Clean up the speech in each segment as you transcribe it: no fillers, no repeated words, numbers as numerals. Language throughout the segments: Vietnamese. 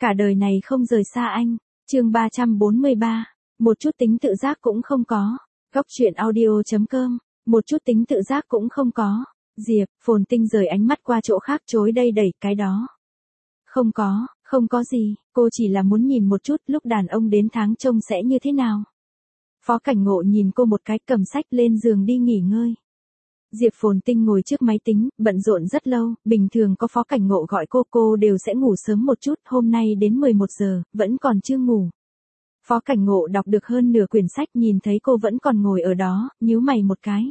Cả đời này không rời xa anh. Chương 343. Một chút tính tự giác cũng không có. Góc truyện audio.com. Một chút tính tự giác cũng không có. Diệp Phồn Tinh rời ánh mắt qua chỗ khác chối đây đẩy cái đó. Không có gì, cô chỉ là muốn nhìn một chút lúc đàn ông đến tháng trông sẽ như thế nào. Phó Cảnh Ngộ nhìn cô một cái cầm sách lên giường đi nghỉ ngơi. Diệp Phồn Tinh ngồi trước máy tính, bận rộn rất lâu, bình thường có Phó Cảnh Ngộ gọi cô đều sẽ ngủ sớm một chút, hôm nay đến 11 giờ, vẫn còn chưa ngủ. Phó Cảnh Ngộ đọc được hơn nửa quyển sách nhìn thấy cô vẫn còn ngồi ở đó, nhíu mày một cái.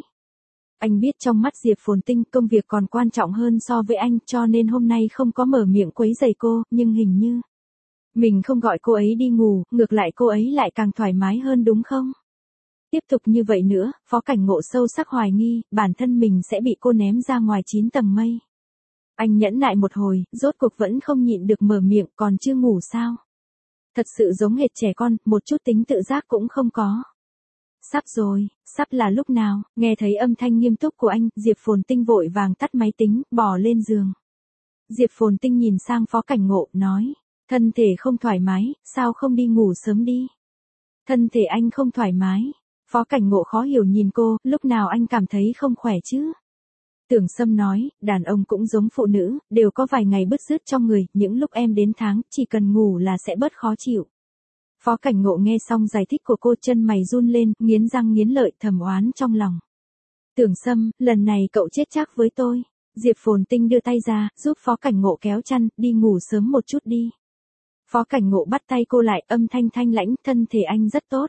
Anh biết trong mắt Diệp Phồn Tinh công việc còn quan trọng hơn so với anh cho nên hôm nay không có mở miệng quấy rầy cô, nhưng hình như mình không gọi cô ấy đi ngủ, ngược lại cô ấy lại càng thoải mái hơn đúng không? Tiếp tục như vậy nữa, Phó Cảnh Ngộ sâu sắc hoài nghi, bản thân mình sẽ bị cô ném ra ngoài 9 tầng mây. Anh nhẫn nại một hồi, rốt cuộc vẫn không nhịn được mở miệng, còn chưa ngủ sao? Thật sự giống hệt trẻ con, một chút tính tự giác cũng không có. Sắp rồi, sắp là lúc nào? Nghe thấy âm thanh nghiêm túc của anh, Diệp Phồn Tinh vội vàng tắt máy tính, bò lên giường. Diệp Phồn Tinh nhìn sang Phó Cảnh Ngộ, nói, thân thể không thoải mái, sao không đi ngủ sớm đi? Thân thể anh không thoải mái. Phó Cảnh Ngộ khó hiểu nhìn cô, lúc nào anh cảm thấy không khỏe chứ? Tưởng Sâm nói, đàn ông cũng giống phụ nữ, đều có vài ngày bứt rứt trong người, những lúc em đến tháng, chỉ cần ngủ là sẽ bớt khó chịu. Phó Cảnh Ngộ nghe xong giải thích của cô chân mày run lên, nghiến răng nghiến lợi thầm oán trong lòng. Tưởng Sâm, lần này cậu chết chắc với tôi. Diệp Phồn Tinh đưa tay ra, giúp Phó Cảnh Ngộ kéo chăn, đi ngủ sớm một chút đi. Phó Cảnh Ngộ bắt tay cô lại, âm thanh thanh lãnh, thân thể anh rất tốt.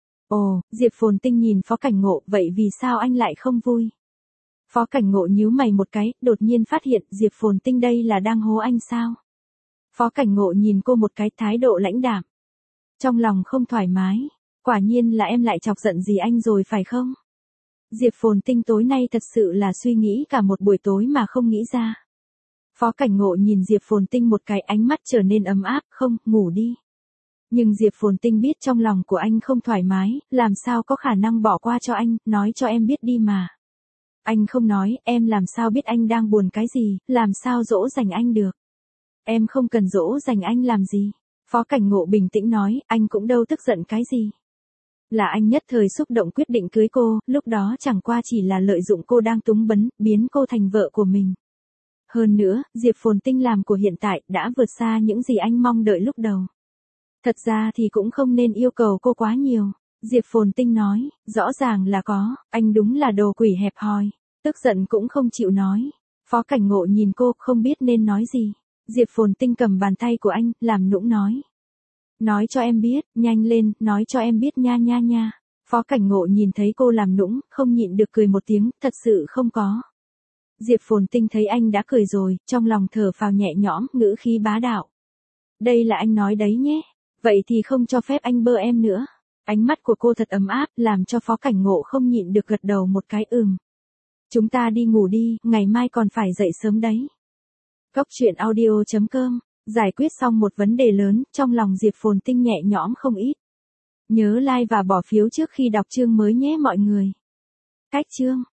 Ồ, Diệp Phồn Tinh nhìn Phó Cảnh Ngộ, vậy vì sao anh lại không vui? Phó Cảnh Ngộ nhíu mày một cái, đột nhiên phát hiện Diệp Phồn Tinh đây là đang hố anh sao? Phó Cảnh Ngộ nhìn cô một cái thái độ lãnh đạm. Trong lòng không thoải mái, quả nhiên là em lại chọc giận gì anh rồi phải không? Diệp Phồn Tinh tối nay thật sự là suy nghĩ cả một buổi tối mà không nghĩ ra. Phó Cảnh Ngộ nhìn Diệp Phồn Tinh một cái ánh mắt trở nên ấm áp, không, ngủ đi. Nhưng Diệp Phồn Tinh biết trong lòng của anh không thoải mái, làm sao có khả năng bỏ qua cho anh, nói cho em biết đi mà. Anh không nói, em làm sao biết anh đang buồn cái gì, làm sao dỗ dành anh được. Em không cần dỗ dành anh làm gì. Phó Cảnh Ngộ bình tĩnh nói, anh cũng đâu tức giận cái gì. Là anh nhất thời xúc động quyết định cưới cô, lúc đó chẳng qua chỉ là lợi dụng cô đang túng bấn, biến cô thành vợ của mình. Hơn nữa, Diệp Phồn Tinh làm của hiện tại đã vượt xa những gì anh mong đợi lúc đầu. Thật ra thì cũng không nên yêu cầu cô quá nhiều. Diệp Phồn Tinh nói, rõ ràng là có, anh đúng là đồ quỷ hẹp hòi. Tức giận cũng không chịu nói. Phó Cảnh Ngộ nhìn cô, không biết nên nói gì. Diệp Phồn Tinh cầm bàn tay của anh, làm nũng nói. Nói cho em biết, nhanh lên, nói cho em biết nha nha nha. Phó Cảnh Ngộ nhìn thấy cô làm nũng, không nhịn được cười một tiếng, thật sự không có. Diệp Phồn Tinh thấy anh đã cười rồi, trong lòng thở phào nhẹ nhõm, ngữ khí bá đạo. Đây là anh nói đấy nhé, vậy thì không cho phép anh bơ em nữa. Ánh mắt của cô thật ấm áp, làm cho Phó Cảnh Ngộ không nhịn được gật đầu một cái Chúng ta đi ngủ đi, ngày mai còn phải dậy sớm đấy. Góc truyện audio.com. Giải quyết xong một vấn đề lớn, trong lòng Diệp Phồn Tinh nhẹ nhõm không ít. Nhớ like và bỏ phiếu trước khi đọc chương mới nhé mọi người. Cách chương.